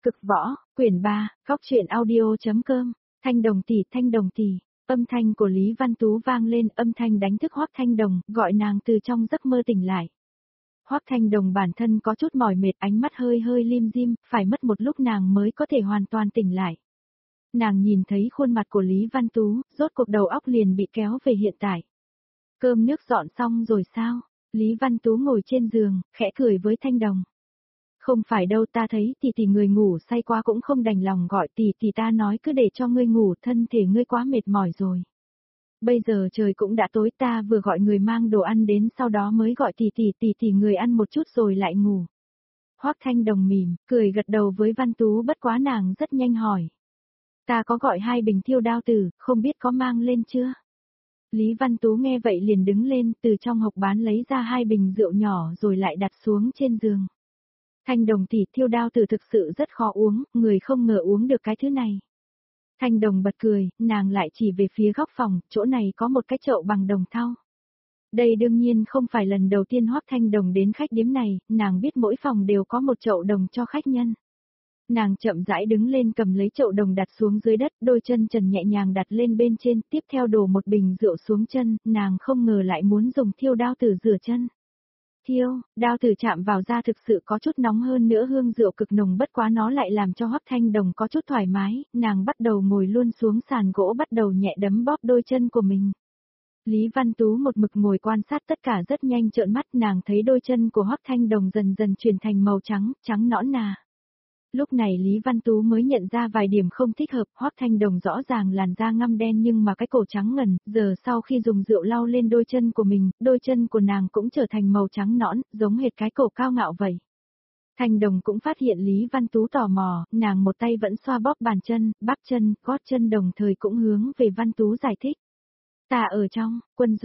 Cực võ, quyển 3, góc truyện audio.com, Thanh Đồng tỷ, âm thanh của Lý Văn Tú vang lên, âm thanh đánh thức Hoắc Thanh Đồng, gọi nàng từ trong giấc mơ tỉnh lại. Hoắc Thanh Đồng bản thân có chút mỏi mệt, ánh mắt hơi hơi lim dim, phải mất một lúc nàng mới có thể hoàn toàn tỉnh lại. Nàng nhìn thấy khuôn mặt của Lý Văn Tú, rốt cuộc đầu óc liền bị kéo về hiện tại. Cơm nước dọn xong rồi sao? Lý Văn Tú ngồi trên giường, khẽ cười với Thanh Đồng. Không phải đâu, ta thấy tỷ người ngủ say quá cũng không đành lòng gọi tỷ, ta nói cứ để cho ngươi ngủ, thân thể ngươi quá mệt mỏi rồi. Bây giờ trời cũng đã tối, ta vừa gọi người mang đồ ăn đến, sau đó mới gọi tỷ người ăn một chút rồi lại ngủ. Hoắc Thanh Đồng mỉm, cười gật đầu với Văn Tú, bất quá nàng rất nhanh hỏi. Ta có gọi 2 bình thiêu đao tử, không biết có mang lên chưa? Lý Văn Tú nghe vậy liền đứng lên, từ trong hộc bán lấy ra 2 bình rượu nhỏ rồi lại đặt xuống trên giường. Thanh Đồng tỷ, thiêu đao tử thực sự rất khó uống, người không ngờ uống được cái thứ này. Thanh Đồng bật cười, nàng lại chỉ về phía góc phòng, chỗ này có một cái chậu bằng đồng thau. Đây đương nhiên không phải lần đầu tiên Hoắc Thanh Đồng đến khách điếm này, nàng biết mỗi phòng đều có một chậu đồng cho khách nhân. Nàng chậm rãi đứng lên, cầm lấy chậu đồng đặt xuống dưới đất, đôi chân trần nhẹ nhàng đặt lên bên trên, tiếp theo đổ một bình rượu xuống chân, nàng không ngờ lại muốn dùng thiêu đao tử rửa chân. Đao tử chạm vào da thực sự có chút nóng, hơn nữa hương rượu cực nồng, bất quá nó lại làm cho Hoắc Thanh Đồng có chút thoải mái, nàng bắt đầu ngồi luôn xuống sàn gỗ, bắt đầu nhẹ đấm bóp đôi chân của mình. Lý Văn Tú một mực ngồi quan sát tất cả, rất nhanh trợn mắt, nàng thấy đôi chân của Hoắc Thanh Đồng dần dần chuyển thành màu trắng, trắng nõn nà. Lúc này Lý Văn Tú mới nhận ra vài điểm không thích hợp, Hoắc Thanh Đồng rõ ràng làn da ngăm đen nhưng mà cái cổ trắng ngần, giờ sau khi dùng rượu lau lên đôi chân của mình, đôi chân của nàng cũng trở thành màu trắng nõn, giống hệt cái cổ cao ngạo vậy. Thanh Đồng cũng phát hiện Lý Văn Tú tò mò, nàng một tay vẫn xoa bóp bàn chân, bắp chân, gót chân, đồng thời cũng hướng về Văn Tú giải thích. Ta ở trong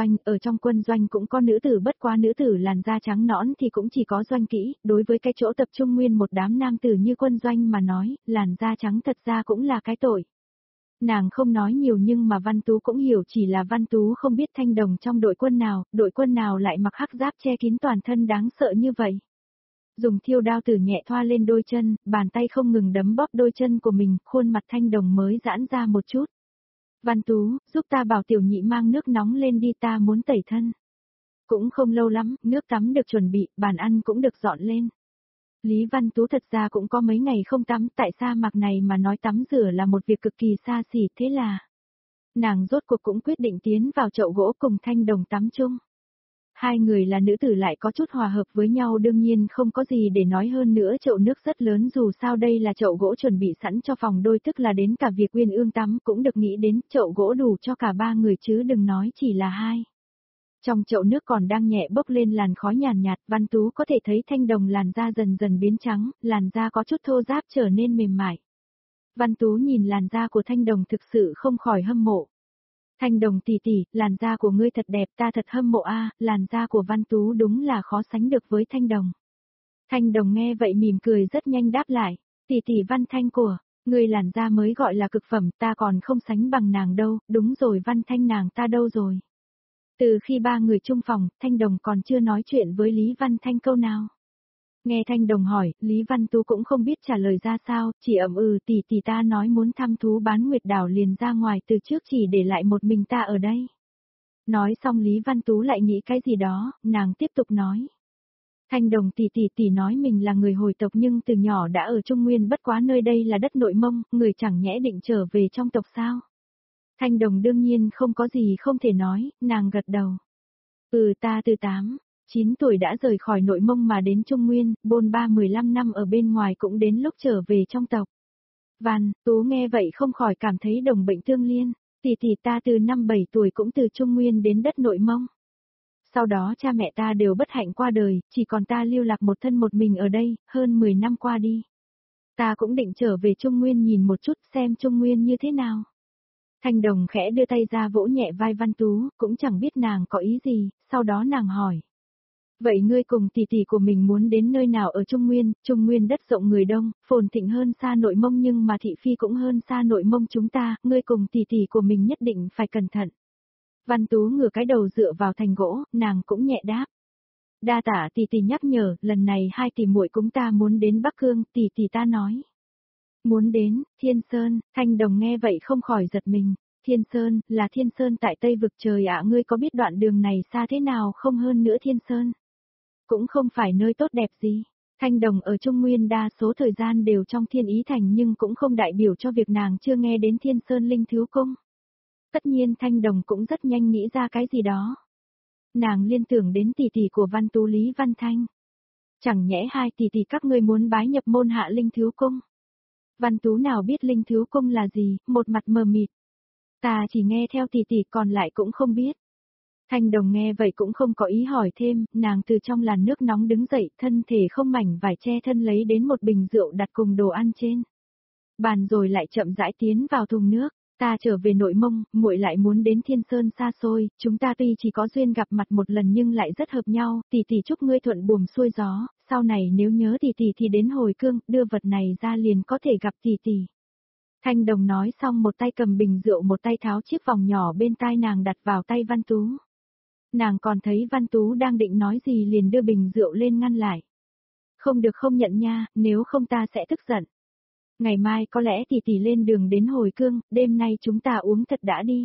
quân doanh cũng có nữ tử, bất quá nữ tử làn da trắng nõn thì cũng chỉ có Doanh Kỹ, đối với cái chỗ tập trung nguyên một đám nam tử như quân doanh mà nói, làn da trắng thật ra cũng là cái tội. Nàng không nói nhiều nhưng mà Văn Tú cũng hiểu, chỉ là Văn Tú không biết Thanh Đồng trong đội quân nào lại mặc hắc giáp che kín toàn thân đáng sợ như vậy. Dùng thiêu đao tử nhẹ thoa lên đôi chân, bàn tay không ngừng đấm bóp đôi chân của mình, khuôn mặt Thanh Đồng mới giãn ra một chút. Văn Tú, giúp ta bảo tiểu nhị mang nước nóng lên đi, ta muốn tẩy thân. Cũng không lâu lắm, nước tắm được chuẩn bị, bàn ăn cũng được dọn lên. Lý Văn Tú thật ra cũng có mấy ngày không tắm, tại sa mạc này mà nói tắm rửa là một việc cực kỳ xa xỉ, thế là nàng rốt cuộc cũng quyết định tiến vào chậu gỗ cùng Thanh Đồng tắm chung. Hai người là nữ tử lại có chút hòa hợp với nhau, đương nhiên không có gì để nói, hơn nữa chậu nước rất lớn, dù sao đây là chậu gỗ chuẩn bị sẵn cho phòng đôi, tức là đến cả việc Uyên Ương tắm cũng được nghĩ đến, chậu gỗ đủ cho cả 3 người chứ đừng nói chỉ là 2. Trong chậu nước còn đang nhẹ bốc lên làn khói nhàn nhạt, Văn Tú có thể thấy Thanh Đồng làn da dần dần biến trắng, làn da có chút thô ráp trở nên mềm mại. Văn Tú nhìn làn da của Thanh Đồng thực sự không khỏi hâm mộ. Thanh Đồng tỷ, làn da của ngươi thật đẹp, ta thật hâm mộ a, làn da của Văn Tú đúng là khó sánh được với Thanh Đồng. Thanh Đồng nghe vậy mỉm cười rất nhanh đáp lại, tỷ Văn Thanh của, ngươi làn da mới gọi là cực phẩm, ta còn không sánh bằng nàng đâu, đúng rồi, Văn Thanh nàng ta đâu rồi? Từ khi 3 người chung phòng, Thanh Đồng còn chưa nói chuyện với Lý Văn Thanh câu nào. Nghe Thanh Đồng hỏi, Lý Văn Tú cũng không biết trả lời ra sao, chỉ tỷ ta nói muốn thăm thú bán nguyệt đảo liền ra ngoài, từ trước chỉ để lại một mình ta ở đây. Nói xong Lý Văn Tú lại nghĩ cái gì đó, nàng tiếp tục nói. Thanh Đồng tỷ nói mình là người hồi tộc nhưng từ nhỏ đã ở Trung Nguyên, bất quá nơi đây là đất Nội Mông, người chẳng nhẽ định trở về trong tộc sao? Thanh Đồng đương nhiên không có gì không thể nói, nàng gật đầu. Ta từ 9 tuổi đã rời khỏi Nội Mông mà đến Trung Nguyên, bôn ba 15 năm ở bên ngoài, cũng đến lúc trở về trong tộc. Văn Tú nghe vậy không khỏi cảm thấy đồng bệnh tương liên, tỷ ta từ năm 7 tuổi cũng từ Trung Nguyên đến đất Nội Mông. Sau đó cha mẹ ta đều bất hạnh qua đời, chỉ còn ta lưu lạc một thân một mình ở đây, hơn 10 năm qua đi. Ta cũng định trở về Trung Nguyên nhìn một chút xem Trung Nguyên như thế nào. Thanh Đồng khẽ đưa tay ra vỗ nhẹ vai Văn Tú, cũng chẳng biết nàng có ý gì, sau đó nàng hỏi. Vậy ngươi cùng tỷ của mình muốn đến nơi nào ở Trung Nguyên đất rộng người đông, phồn thịnh hơn xa Nội Mông nhưng mà thị phi cũng hơn xa Nội Mông chúng ta, ngươi cùng tỷ của mình nhất định phải cẩn thận. Văn Tú ngửa cái đầu dựa vào thành gỗ, nàng cũng nhẹ đáp. Đa tạ tỷ nhắc nhở, lần này 2 tỷ muội chúng ta muốn đến Bắc Cương, tỷ ta nói. Muốn đến, Thiên Sơn, Thanh Đồng nghe vậy không khỏi giật mình. Thiên Sơn, là Thiên Sơn tại Tây Vực trời ạ, ngươi có biết đoạn đường này xa thế nào không, hơn nữa Thiên Sơn cũng không phải nơi tốt đẹp gì. Thanh Đồng ở Trung Nguyên đa số thời gian đều trong Thiên Ý Thành nhưng cũng không đại biểu cho việc nàng chưa nghe đến Thiên Sơn Linh Thiếu Cung. Tất nhiên Thanh Đồng cũng rất nhanh nghĩ ra cái gì đó. Nàng liên tưởng đến tỷ tỷ của Văn Tú Lý Văn Thanh. Chẳng nhẽ hai tỷ tỷ các ngươi muốn bái nhập môn hạ Linh Thiếu Cung? Văn Tú nào biết Linh Thiếu Cung là gì, một mặt mờ mịt. Ta chỉ nghe theo tỷ tỷ còn lại cũng không biết. Thanh Đồng nghe vậy cũng không có ý hỏi thêm, nàng từ trong làn nước nóng đứng dậy, thân thể không mảnh vải che thân lấy đến một bình rượu đặt cùng đồ ăn trên bàn rồi lại chậm rãi tiến vào thùng nước. Ta trở về Nội Mông, muội lại muốn đến Thiên Sơn xa xôi, chúng ta tuy chỉ có duyên gặp mặt một lần nhưng lại rất hợp nhau, tỷ tỷ chúc ngươi thuận buồm xuôi gió, sau này nếu nhớ tỷ tỷ thì đến hồi cương, đưa vật này ra liền có thể gặp tỷ tỷ. Thanh Đồng nói xong một tay cầm bình rượu một tay tháo chiếc vòng nhỏ bên tai nàng đặt vào tay Văn Tú. Nàng còn thấy Văn Tú đang định nói gì liền đưa bình rượu lên ngăn lại. Không được, không nhận nha, nếu không ta sẽ tức giận. Ngày mai có lẽ tỷ tỷ lên đường đến hồi cương, đêm nay chúng ta uống thật đã đi.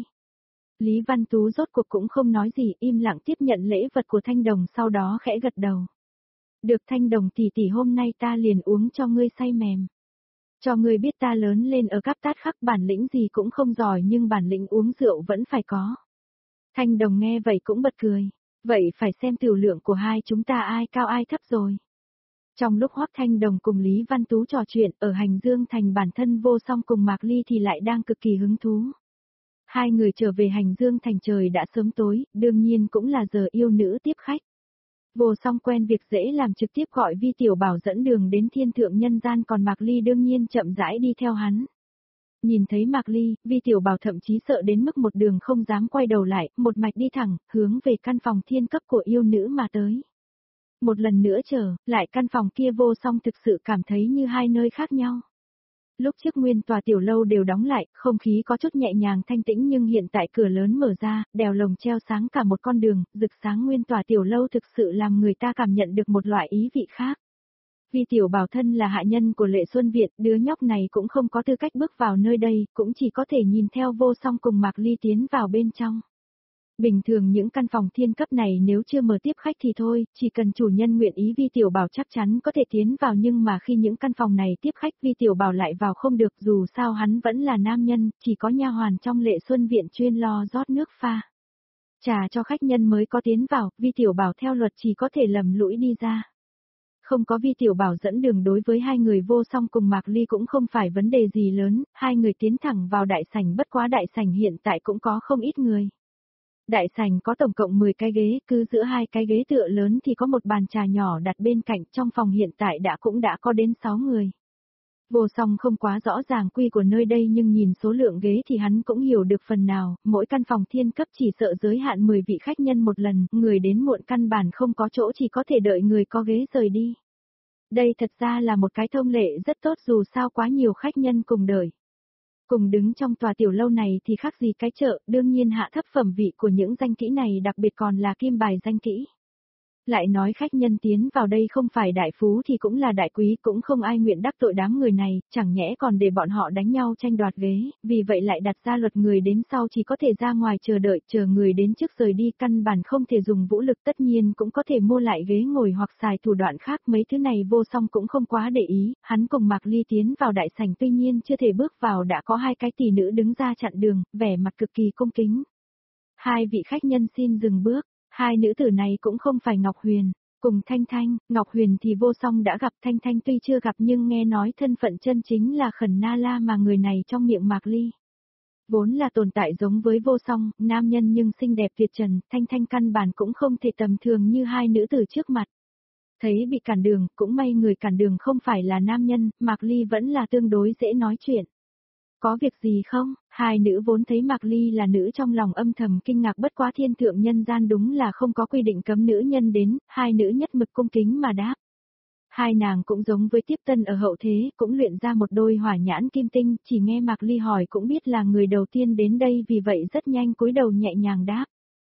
Lý Văn Tú rốt cuộc cũng không nói gì, im lặng tiếp nhận lễ vật của Thanh Đồng, sau đó khẽ gật đầu. Được Thanh Đồng tỷ tỷ, hôm nay ta liền uống cho ngươi say mềm. Cho ngươi biết ta lớn lên ở Cáp Tát Khắc, bản lĩnh gì cũng không giỏi nhưng bản lĩnh uống rượu vẫn phải có. Thanh Đồng nghe vậy cũng bật cười. Vậy phải xem tiểu lượng của hai chúng ta ai cao ai thấp rồi. Trong lúc Hoắc Thanh Đồng cùng Lý Văn Tú trò chuyện, ở Hành Dương Thành bản thân Vô Song cùng Mạc Ly thì lại đang cực kỳ hứng thú. Hai người trở về Hành Dương Thành trời đã sớm tối, đương nhiên cũng là giờ yêu nữ tiếp khách. Vô Song quen việc dễ làm trực tiếp gọi Vi Tiểu Bảo dẫn đường đến thiên thượng nhân gian, còn Mạc Ly đương nhiên chậm rãi đi theo hắn. Nhìn thấy Mạc Ly, Vi Tiểu Bảo thậm chí sợ đến mức một đường không dám quay đầu lại, một mạch đi thẳng, hướng về căn phòng thiên cấp của yêu nữ mà tới. Một lần nữa trở lại căn phòng kia, Vô Song thực sự cảm thấy như hai nơi khác nhau. Lúc trước nguyên tòa tiểu lâu đều đóng lại, không khí có chút nhẹ nhàng thanh tĩnh, nhưng hiện tại cửa lớn mở ra, đèo lồng treo sáng cả một con đường, rực sáng nguyên tòa tiểu lâu thực sự làm người ta cảm nhận được một loại ý vị khác. Vì Tiểu Bảo thân là hạ nhân của Lệ Xuân Việt, đứa nhóc này cũng không có tư cách bước vào nơi đây, cũng chỉ có thể nhìn theo Vô Song cùng Mạc Ly tiến vào bên trong. Bình thường những căn phòng thiên cấp này nếu chưa mở tiếp khách thì thôi, chỉ cần chủ nhân nguyện ý Vi Tiểu Bảo chắc chắn có thể tiến vào, nhưng mà khi những căn phòng này tiếp khách Vi Tiểu Bảo lại vào không được, dù sao hắn vẫn là nam nhân, chỉ có nha hoàn trong Lệ Xuân Viện chuyên lo rót nước pha trà cho khách nhân mới có tiến vào, Vi Tiểu Bảo theo luật chỉ có thể lầm lũi đi ra. Không có Vi Tiểu Bảo dẫn đường đối với hai người Vô Song cùng Mạc Ly cũng không phải vấn đề gì lớn, hai người tiến thẳng vào đại sảnh, bất quá đại sảnh hiện tại cũng có không ít người. Đại sảnh có tổng cộng 10 cái ghế, cứ giữa hai cái ghế tựa lớn thì có một bàn trà nhỏ đặt bên cạnh, trong phòng hiện tại cũng đã có đến 6 người. Vô Song không quá rõ ràng quy của nơi đây nhưng nhìn số lượng ghế thì hắn cũng hiểu được phần nào, mỗi căn phòng thiên cấp chỉ sợ giới hạn 10 vị khách nhân một lần, người đến muộn căn bản không có chỗ, chỉ có thể đợi người có ghế rời đi. Đây thật ra là một cái thông lệ rất tốt, dù sao quá nhiều khách nhân cùng đợi. Cùng đứng trong tòa tiểu lâu này thì khác gì cái chợ, đương nhiên hạ thấp phẩm vị của những danh kỹ này đặc biệt còn là kim bài danh kỹ. Lại nói khách nhân tiến vào đây không phải đại phú thì cũng là đại quý, cũng không ai nguyện đắc tội đám người này, chẳng nhẽ còn để bọn họ đánh nhau tranh đoạt ghế, vì vậy lại đặt ra luật người đến sau chỉ có thể ra ngoài chờ đợi, chờ người đến trước rời đi, căn bản không thể dùng vũ lực, tất nhiên cũng có thể mua lại ghế ngồi hoặc xài thủ đoạn khác, mấy thứ này Vô Song cũng không quá để ý, hắn cùng Mạc Ly tiến vào đại sảnh, tuy nhiên chưa thể bước vào đã có hai cái tỷ nữ đứng ra chặn đường, vẻ mặt cực kỳ cung kính. Hai vị khách nhân xin dừng bước. Hai nữ tử này cũng không phải Ngọc Huyền, cùng Thanh Thanh, Ngọc Huyền thì Vô Song đã gặp, Thanh Thanh tuy chưa gặp nhưng nghe nói thân phận chân chính là Khẩn Na La mà người này trong miệng Mạc Ly. Vốn là tồn tại giống với Vô Song, nam nhân nhưng xinh đẹp tuyệt trần, Thanh Thanh căn bản cũng không thể tầm thường như hai nữ tử trước mặt. Thấy bị cản đường, cũng may người cản đường không phải là nam nhân, Mạc Ly vẫn là tương đối dễ nói chuyện. Có việc gì không? Hai nữ vốn thấy Mạc Ly là nữ trong lòng âm thầm kinh ngạc, bất quá thiên thượng nhân gian đúng là không có quy định cấm nữ nhân đến, hai nữ nhất mực cung kính mà đáp. Hai nàng cũng giống với tiếp tân ở hậu thế, cũng luyện ra một đôi hỏa nhãn kim tinh, chỉ nghe Mạc Ly hỏi cũng biết là người đầu tiên đến đây, vì vậy rất nhanh cúi đầu nhẹ nhàng đáp.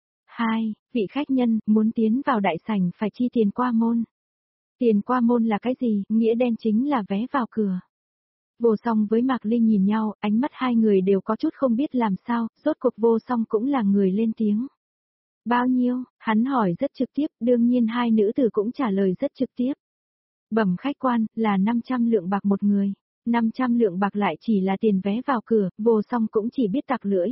Hai, vị khách nhân, muốn tiến vào đại sảnh phải chi tiền qua môn. Tiền qua môn là cái gì? Nghĩa đen chính là vé vào cửa. Vô Song với Mạc Ly nhìn nhau, ánh mắt hai người đều có chút không biết làm sao, rốt cuộc Vô Song cũng là người lên tiếng. Bao nhiêu? Hắn hỏi rất trực tiếp, đương nhiên hai nữ tử cũng trả lời rất trực tiếp. Bẩm khách quan, là 500 lượng bạc một người. 500 lượng bạc lại chỉ là tiền vé vào cửa, Vô Song cũng chỉ biết tặc lưỡi.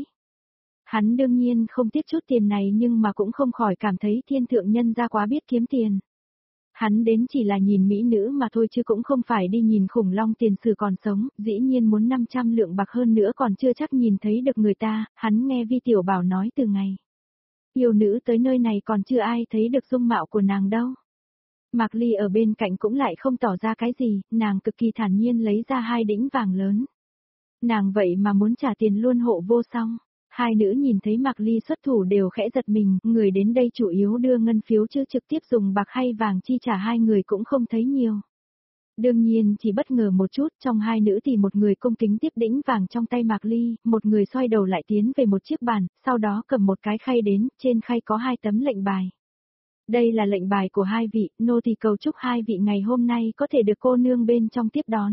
Hắn đương nhiên không tiếc chút tiền này nhưng mà cũng không khỏi cảm thấy thiên thượng nhân gia quá biết kiếm tiền. Hắn đến chỉ là nhìn mỹ nữ mà thôi chứ cũng không phải đi nhìn khủng long tiền sử còn sống, dĩ nhiên muốn 500 lượng bạc hơn nữa còn chưa chắc nhìn thấy được người ta, hắn nghe Vi Tiểu Bảo nói từ ngày. Yêu nữ tới nơi này còn chưa ai thấy được dung mạo của nàng đâu. Mạc Ly ở bên cạnh cũng lại không tỏ ra cái gì, nàng cực kỳ thản nhiên lấy ra 2 đĩnh vàng lớn. Nàng vậy mà muốn trả tiền luôn hộ Vô Song. Hai nữ nhìn thấy Mạc Ly xuất thủ đều khẽ giật mình, người đến đây chủ yếu đưa ngân phiếu chứ trực tiếp dùng bạc hay vàng chi trả hai người cũng không thấy nhiều. Đương nhiên chỉ bất ngờ một chút, trong hai nữ thì một người cung kính tiếp đĩnh vàng trong tay Mạc Ly, một người xoay đầu lại tiến về một chiếc bàn, sau đó cầm một cái khay đến, trên khay có 2 tấm lệnh bài. Đây là lệnh bài của hai vị, nô tỳ cầu chúc hai vị ngày hôm nay có thể được cô nương bên trong tiếp đón.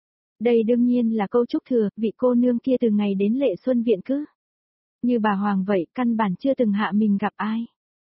Đây đương nhiên là câu chúc thừa, vị cô nương kia từ ngày đến Lệ Xuân Viện cứ. Như bà Hoàng vậy, căn bản chưa từng hạ mình gặp ai.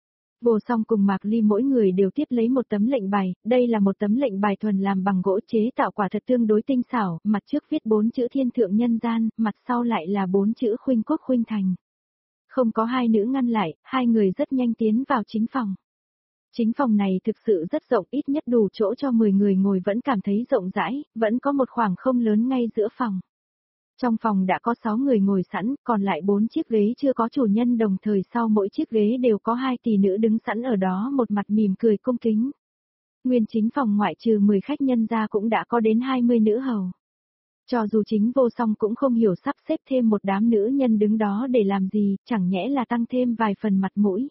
Vô Song cùng Mạc Ly mỗi người đều tiếp lấy một tấm lệnh bài, đây là một tấm lệnh bài thuần làm bằng gỗ chế tạo quả thật tương đối tinh xảo, mặt trước viết 4 chữ thiên thượng nhân gian, mặt sau lại là 4 chữ khuynh quốc khuynh thành. Không có hai nữ ngăn lại, hai người rất nhanh tiến vào chính phòng. Chính phòng này thực sự rất rộng, ít nhất đủ chỗ cho 10 người ngồi vẫn cảm thấy rộng rãi, vẫn có một khoảng không lớn ngay giữa phòng. Trong phòng đã có 6 người ngồi sẵn, còn lại 4 chiếc ghế chưa có chủ nhân đồng thời sau mỗi chiếc ghế đều có 2 tỷ nữ đứng sẵn ở đó một mặt mỉm cười cung kính. Nguyên chính phòng ngoại trừ 10 khách nhân ra cũng đã có đến 20 nữ hầu. Cho dù chính Vô Song cũng không hiểu sắp xếp thêm một đám nữ nhân đứng đó để làm gì, chẳng nhẽ là tăng thêm vài phần mặt mũi.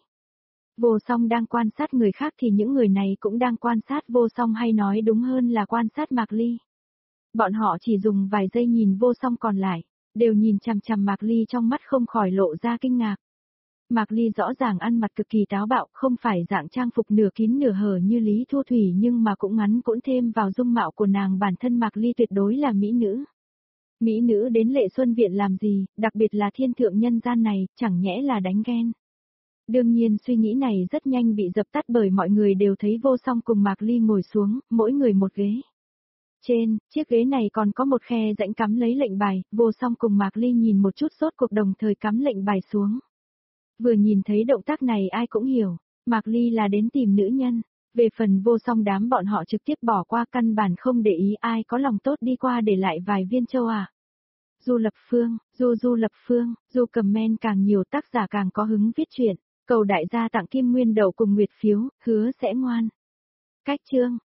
Vô Song đang quan sát người khác thì những người này cũng đang quan sát Vô Song hay nói đúng hơn là quan sát Mạc Ly. Bọn họ chỉ dùng vài giây nhìn Vô Song còn lại, đều nhìn chằm chằm Mạc Ly trong mắt không khỏi lộ ra kinh ngạc. Mạc Ly rõ ràng ăn mặc cực kỳ táo bạo, không phải dạng trang phục nửa kín nửa hở như Lý Thu Thủy nhưng mà cũng ngắn cũng thêm vào dung mạo của nàng, bản thân Mạc Ly tuyệt đối là mỹ nữ. Mỹ nữ đến Lệ Xuân Viện làm gì, đặc biệt là thiên thượng nhân gian này, chẳng nhẽ là đánh ghen. Đương nhiên suy nghĩ này rất nhanh bị dập tắt bởi mọi người đều thấy Vô Song cùng Mạc Ly ngồi xuống, mỗi người một ghế. Trên, chiếc ghế này còn có một khe rãnh cắm lấy lệnh bài, Vô Song cùng Mạc Ly nhìn một chút sốt cuộc đồng thời cắm lệnh bài xuống. Vừa nhìn thấy động tác này ai cũng hiểu, Mạc Ly là đến tìm nữ nhân. Về phần Vô Song đám bọn họ trực tiếp bỏ qua căn bản không để ý ai có lòng tốt đi qua để lại vài viên châu à. Du Lập Phương, Du Lập Phương, Du comment càng nhiều tác giả càng có hứng viết truyện, cầu đại gia tặng kim nguyên đậu cùng nguyệt phiếu, hứa sẽ ngoan. Cách chương.